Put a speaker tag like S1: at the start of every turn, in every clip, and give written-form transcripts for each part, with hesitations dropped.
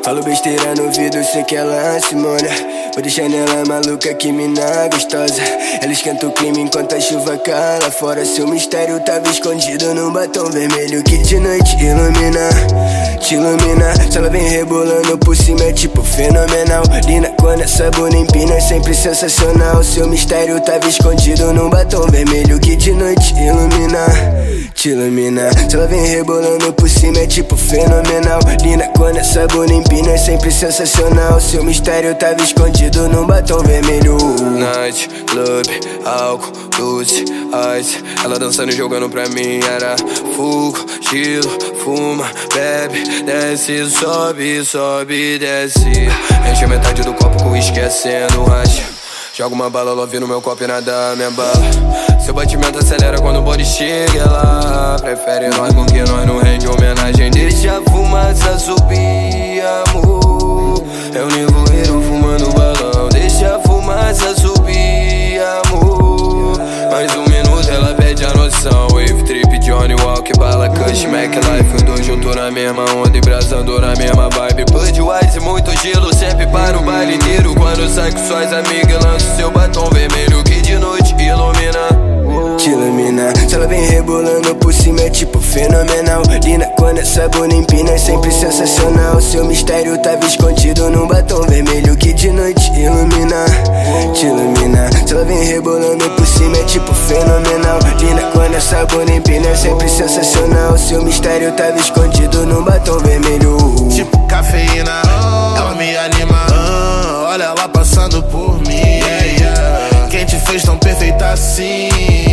S1: Falo besteira no ouvido, sei que ela se molha. Vou deixar nela maluca, que mina gostosa. Ela esquenta o clima enquanto a chuva cai lá fora. Seu mistério tava escondido num batom vermelho que de noite ilumina, te ilumina. Se ela vem rebolando por cima é tipo fenomenal. Lina quando essa bunda empina é sempre sensacional. Seu mistério tava escondido num batom vermelho que de noite ilumina, te ilumina. Se ela vem rebolando por cima é tipo fenomenal. Lina quando essa bunda empina é sempre sensacional. Seu mistério tava escondido num batom vermelho.
S2: Night, club, álcool, doce, ice. Ela dançando e jogando pra mim era fogo, gelo, fuma, bebe, desce, sobe, sobe, desce. Enche metade do copo com uísque acendo racha. Joga uma bala, love no meu copo e nada me abala. Seu batimento acelera quando o body chega lá. Prefere nós porque nós não rende homenagem. Deixa a fumaça subir, amor. É o nevoeiro fumando balão. Deixa a fumaça subir, amor. Mais um minuto ela perde a noção. Wave trip, Johnny Walker, bala, Kush, Mac Life. Os dois juntos na mesma onda, embrasando na mesma vibe. Budweiser, muito gelo, sempre para o baile inteiro. Quando sai com suas amigas, lança o seu batom vermelho que de noite ilumina,
S1: te ilumina. Se ela vem rebolando por cima é tipo fenomenal. Lina quando essa bunda empina é sempre sensacional. Seu mistério tava escondido num batom vermelho que de noite ilumina, te ilumina. Se ela vem rebolando por cima é tipo fenomenal. Lina quando essa bunda empina é sempre sensacional. Seu mistério tava escondido num batom vermelho,
S3: tipo cafeína. Ela me anima, olha ela passando por mim. Quem te fez tão perfeita assim?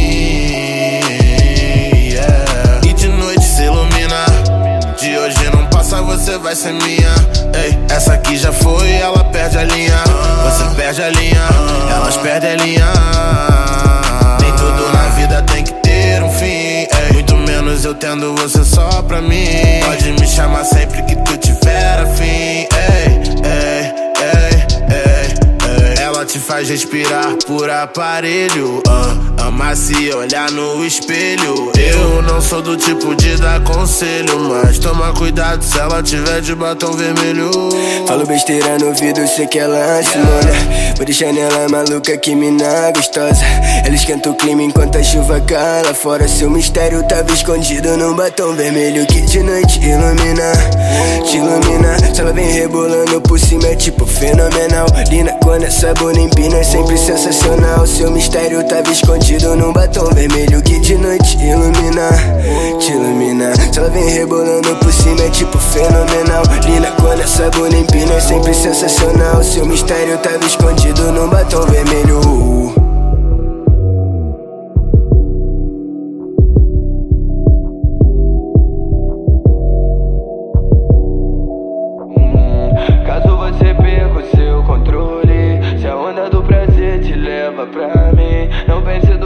S3: E de noite se ilumina. De hoje não passa, você vai ser minha. Ei, essa aqui já foi, ela perde a linha. Você perde a linha, elas perdem a linha. Nem tudo na vida tem que ter um fim. Ei, muito menos eu tendo você só pra mim. Pode me chamar sempre que tu tiver afim. Ei, ei, ei, ei, ei. Ela te faz respirar por aparelho. Ama se olhar no espelho. Eu não sou do tipo de dar conselho, mas toma cuidado se ela tiver de batom vermelho.
S1: Falo besteira no ouvido, sei que ela se molha. Vou deixar nela maluca, que mina gostosa. Ela esquenta o clima enquanto a chuva cai lá fora. Seu mistério tava escondido num batom vermelho que de noite ilumina, te ilumina. Se ela vem rebolando por cima é tipo fenomenal. Lina quando essa bunda empina é sempre sensacional. Seu mistério tava escondido num batom vermelho que de noite ilumina, te ilumina. Se ela vem rebolando por cima é tipo fenomenal. Lina quando essa bunda empina é sempre sensacional. Seu mistério tava escondido num batom vermelho.
S2: caso você perca o seu controle, se a onda do prazer te leva pra mim, não pense